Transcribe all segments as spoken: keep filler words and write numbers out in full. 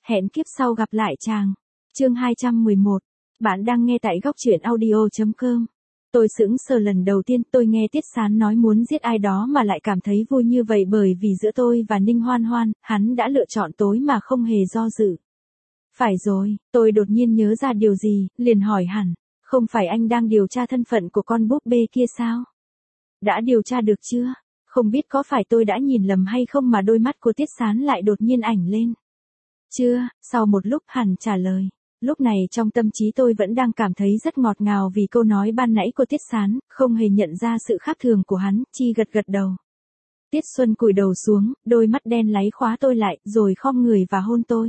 Hẹn kiếp sau gặp lại chàng. Chương hai trăm mười một. Bạn đang nghe tại góc truyện audio chấm com. Tôi sững sờ lần đầu tiên tôi nghe Tiết Sán nói muốn giết ai đó mà lại cảm thấy vui như vậy, bởi vì giữa tôi và Ninh Hoan Hoan, hắn đã lựa chọn tối mà không hề do dự. Phải rồi, tôi đột nhiên nhớ ra điều gì, liền hỏi hẳn, không phải anh đang điều tra thân phận của con búp bê kia sao? Đã điều tra được chưa? Không biết có phải tôi đã nhìn lầm hay không mà đôi mắt của Tiết Sán lại đột nhiên ảnh lên. Chưa, sau một lúc hẳn trả lời. Lúc này trong tâm trí tôi vẫn đang cảm thấy rất ngọt ngào vì câu nói ban nãy của Tiết Sán, không hề nhận ra sự khác thường của hắn, chi gật gật đầu. Tiết Xuân cúi đầu xuống, đôi mắt đen láy khóa tôi lại, rồi khom người và hôn tôi.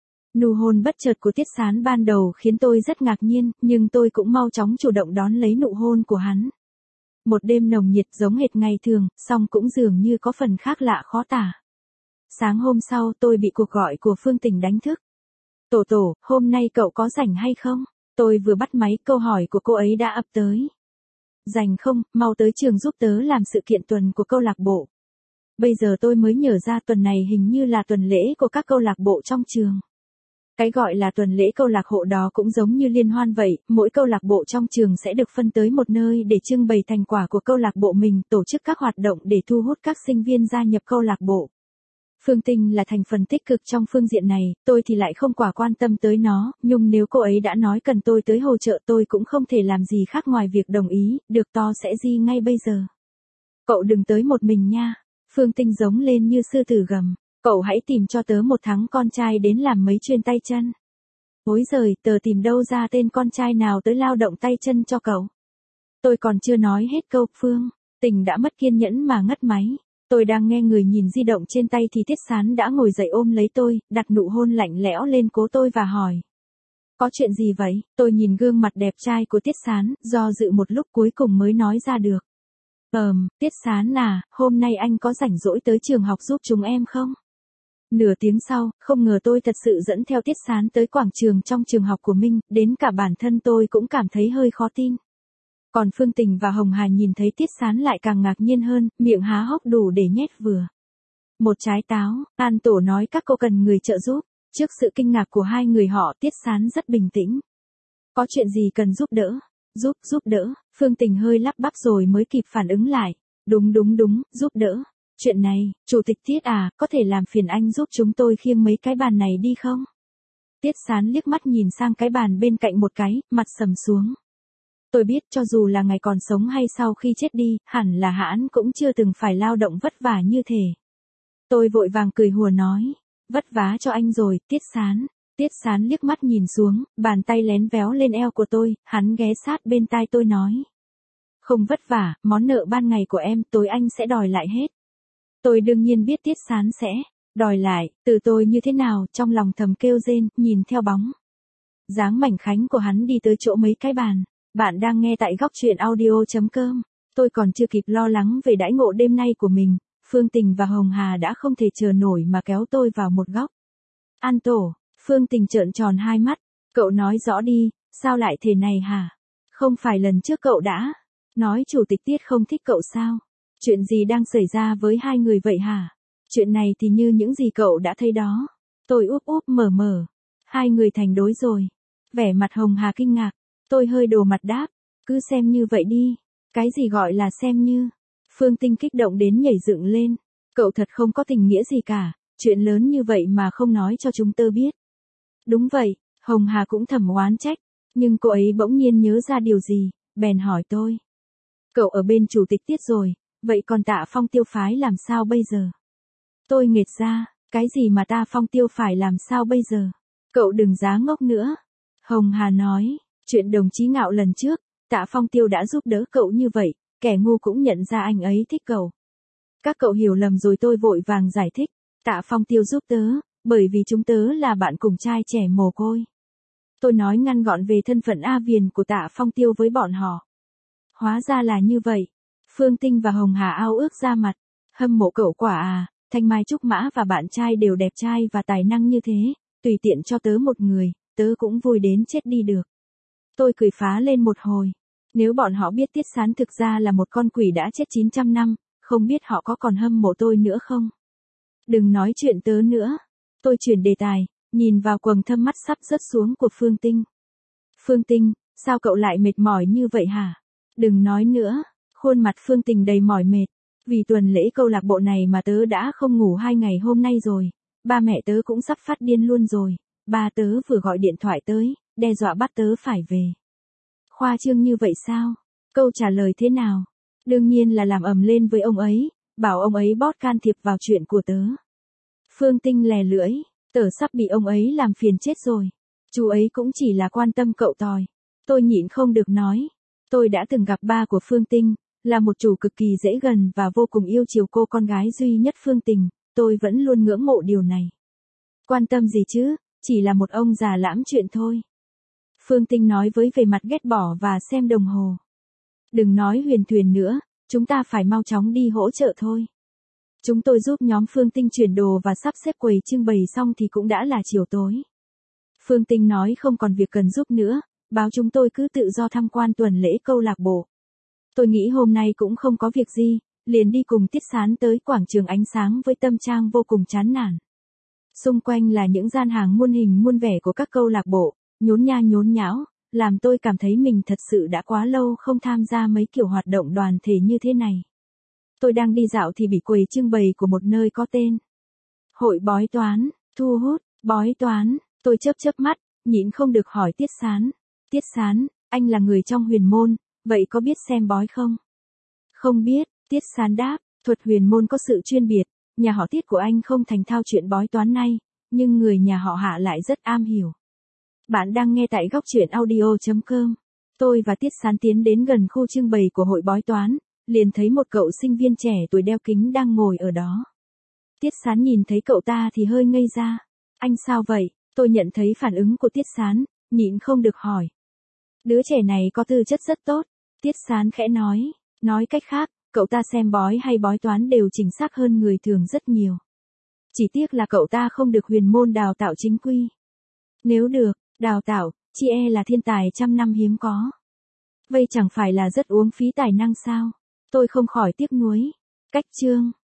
Nụ hôn bất chợt của Tiết Sán ban đầu khiến tôi rất ngạc nhiên, nhưng tôi cũng mau chóng chủ động đón lấy nụ hôn của hắn. Một đêm nồng nhiệt giống hệt ngày thường, song cũng dường như có phần khác lạ khó tả. Sáng hôm sau tôi bị cuộc gọi của Phương Tình đánh thức. Tổ tổ, hôm nay cậu có rảnh hay không? Tôi vừa bắt máy, câu hỏi của cô ấy đã ập tới. Rảnh không, mau tới trường giúp tớ làm sự kiện tuần của câu lạc bộ. Bây giờ tôi mới nhớ ra tuần này hình như là tuần lễ của các câu lạc bộ trong trường. Cái gọi là tuần lễ câu lạc bộ đó cũng giống như liên hoan vậy, mỗi câu lạc bộ trong trường sẽ được phân tới một nơi để trưng bày thành quả của câu lạc bộ mình, tổ chức các hoạt động để thu hút các sinh viên gia nhập câu lạc bộ. Phương Tinh là thành phần tích cực trong phương diện này, tôi thì lại không quá quan tâm tới nó, nhưng nếu cô ấy đã nói cần tôi tới hỗ trợ tôi cũng không thể làm gì khác ngoài việc đồng ý, được to sẽ di ngay bây giờ. Cậu đừng tới một mình nha. Phương Tinh giống lên như sư tử gầm. Cậu hãy tìm cho tớ một thằng con trai đến làm mấy chuyên tay chân. Ối giời, tớ tìm đâu ra tên con trai nào tới lao động tay chân cho cậu. Tôi còn chưa nói hết câu, Phương Tình đã mất kiên nhẫn mà ngắt máy. Tôi đang nghe người nhìn di động trên tay thì Tiết Sán đã ngồi dậy ôm lấy tôi, đặt nụ hôn lạnh lẽo lên cố tôi và hỏi. Có chuyện gì vậy? Tôi nhìn gương mặt đẹp trai của Tiết Sán, do dự một lúc cuối cùng mới nói ra được. Ờm, Tiết Sán à, hôm nay anh có rảnh rỗi tới trường học giúp chúng em không? Nửa tiếng sau, không ngờ tôi thật sự dẫn theo Tiết Sán tới quảng trường trong trường học của mình, đến cả bản thân tôi cũng cảm thấy hơi khó tin. Còn Phương Tình và Hồng Hà nhìn thấy Tiết Sán lại càng ngạc nhiên hơn, miệng há hốc đủ để nhét vừa. Một trái táo, An Tổ nói các cô cần người trợ giúp. Trước sự kinh ngạc của hai người họ, Tiết Sán rất bình tĩnh. Có chuyện gì cần giúp đỡ? Giúp, giúp đỡ, Phương Tình hơi lắp bắp rồi mới kịp phản ứng lại. Đúng đúng đúng, giúp đỡ. Chuyện này, Chủ tịch Tiết à, có thể làm phiền anh giúp chúng tôi khiêng mấy cái bàn này đi không? Tiết Sán liếc mắt nhìn sang cái bàn bên cạnh một cái, mặt sầm xuống. Tôi biết cho dù là ngày còn sống hay sau khi chết đi, hẳn là hãn cũng chưa từng phải lao động vất vả như thế. Tôi vội vàng cười hùa nói, vất vả cho anh rồi, Tiết Sán. Tiết Sán liếc mắt nhìn xuống, bàn tay lén véo lên eo của tôi, hắn ghé sát bên tai tôi nói. Không vất vả, món nợ ban ngày của em tối anh sẽ đòi lại hết. Tôi đương nhiên biết Tiết Sán sẽ đòi lại, từ tôi như thế nào, trong lòng thầm kêu rên, nhìn theo bóng dáng mảnh khảnh của hắn đi tới chỗ mấy cái bàn. Bạn đang nghe tại góc truyện audio chấm com. Tôi còn chưa kịp lo lắng về đãi ngộ đêm nay của mình, Phương Tình và Hồng Hà đã không thể chờ nổi mà kéo tôi vào một góc. An Tổ, Phương Tình trợn tròn hai mắt, cậu nói rõ đi, sao lại thế này hả? Không phải lần trước cậu đã nói Chủ tịch Tiết không thích cậu sao? Chuyện gì đang xảy ra với hai người vậy hả? Chuyện này thì như những gì cậu đã thấy đó. Tôi úp úp mở mở. Hai người thành đối rồi. Vẻ mặt Hồng Hà kinh ngạc. Tôi hơi đồ mặt đáp. Cứ xem như vậy đi. Cái gì gọi là xem như? Phương Tinh kích động đến nhảy dựng lên. Cậu thật không có tình nghĩa gì cả. Chuyện lớn như vậy mà không nói cho chúng tớ biết. Đúng vậy, Hồng Hà cũng thầm oán trách. Nhưng cô ấy bỗng nhiên nhớ ra điều gì, bèn hỏi tôi. Cậu ở bên Chủ tịch Tiết rồi. Vậy còn Tạ Phong Tiêu phái làm sao bây giờ? Tôi nghệt ra, cái gì mà ta Phong Tiêu phải làm sao bây giờ? Cậu đừng giá ngốc nữa. Hồng Hà nói, chuyện đồng chí Ngạo lần trước, Tạ Phong Tiêu đã giúp đỡ cậu như vậy, kẻ ngu cũng nhận ra anh ấy thích cậu. Các cậu hiểu lầm rồi, tôi vội vàng giải thích. Tạ Phong Tiêu giúp tớ, bởi vì chúng tớ là bạn cùng trai trẻ mồ côi. Tôi nói ngắn gọn về thân phận A Viền của Tạ Phong Tiêu với bọn họ. Hóa ra là như vậy. Phương Tinh và Hồng Hà ao ước ra mặt. Hâm mộ cậu quả à, Thanh Mai Trúc Mã và bạn trai đều đẹp trai và tài năng như thế, tùy tiện cho tớ một người, tớ cũng vui đến chết đi được. Tôi cười phá lên một hồi. Nếu bọn họ biết Tiết Sán thực ra là một con quỷ đã chết chín trăm năm, không biết họ có còn hâm mộ tôi nữa không? Đừng nói chuyện tớ nữa. Tôi chuyển đề tài. nhìn vào quầng thâm mắt sắp rớt xuống của Phương Tinh. Phương Tinh, sao cậu lại mệt mỏi như vậy hả? Đừng nói nữa, khuôn mặt Phương Tình đầy mỏi mệt. Vì tuần lễ câu lạc bộ này mà tớ đã không ngủ hai ngày hôm nay rồi, ba mẹ tớ cũng sắp phát điên luôn rồi, ba tớ vừa gọi điện thoại tới, đe dọa bắt tớ phải về. Khoa trương như vậy sao? Câu trả lời thế nào? Đương nhiên là làm ầm lên với ông ấy, bảo ông ấy bót can thiệp vào chuyện của tớ. Phương Tinh lè lưỡi, tớ sắp bị ông ấy làm phiền chết rồi. Chú ấy cũng chỉ là quan tâm cậu tòi. Tôi nhịn không được nói. Tôi đã từng gặp ba của Phương Tinh, là một chủ cực kỳ dễ gần và vô cùng yêu chiều cô con gái duy nhất Phương Tình, tôi vẫn luôn ngưỡng mộ điều này. Quan tâm gì chứ, chỉ là một ông già lãm chuyện thôi. Phương Tinh nói với vẻ mặt ghét bỏ và xem đồng hồ. Đừng nói huyền thuyền nữa, chúng ta phải mau chóng đi hỗ trợ thôi. Chúng tôi giúp nhóm Phương Tinh chuyển đồ và sắp xếp quầy trưng bày xong thì cũng đã là chiều tối. Phương Tinh nói không còn việc cần giúp nữa, báo chúng tôi cứ tự do tham quan tuần lễ câu lạc bộ. Tôi nghĩ hôm nay cũng không có việc gì, liền đi cùng Tiết Sán tới quảng trường ánh sáng với tâm trạng vô cùng chán nản. Xung quanh là những gian hàng muôn hình muôn vẻ của các câu lạc bộ, nhốn nha nhốn nháo, làm tôi cảm thấy mình thật sự đã quá lâu không tham gia mấy kiểu hoạt động đoàn thể như thế này. Tôi đang đi dạo thì bị quầy trưng bày của một nơi có tên Hội bói toán, thu hút, bói toán, tôi chớp chớp mắt, nhịn không được hỏi Tiết Sán. Tiết Sán, anh là người trong huyền môn, vậy có biết xem bói không? Không biết, Tiết Sán đáp, thuật huyền môn có sự chuyên biệt, nhà họ Tiết của anh không thành thạo chuyện bói toán này, nhưng người nhà họ Hạ lại rất am hiểu. Bạn đang nghe tại góc truyện audio chấm com. Tôi và Tiết Sán tiến đến gần khu trưng bày của hội bói toán, liền thấy một cậu sinh viên trẻ tuổi đeo kính đang ngồi ở đó. Tiết Sán nhìn thấy cậu ta thì hơi ngây ra. Anh sao vậy? Tôi nhận thấy phản ứng của Tiết Sán, nhịn không được hỏi. Đứa trẻ này có tư chất rất tốt. Tiết Sán khẽ nói, nói cách khác, cậu ta xem bói hay bói toán đều chính xác hơn người thường rất nhiều. Chỉ tiếc là cậu ta không được huyền môn đào tạo chính quy. Nếu được, đào tạo, chỉ e là thiên tài trăm năm hiếm có. Vậy chẳng phải là rất uống phí tài năng sao? Tôi không khỏi tiếc nuối. Cách chương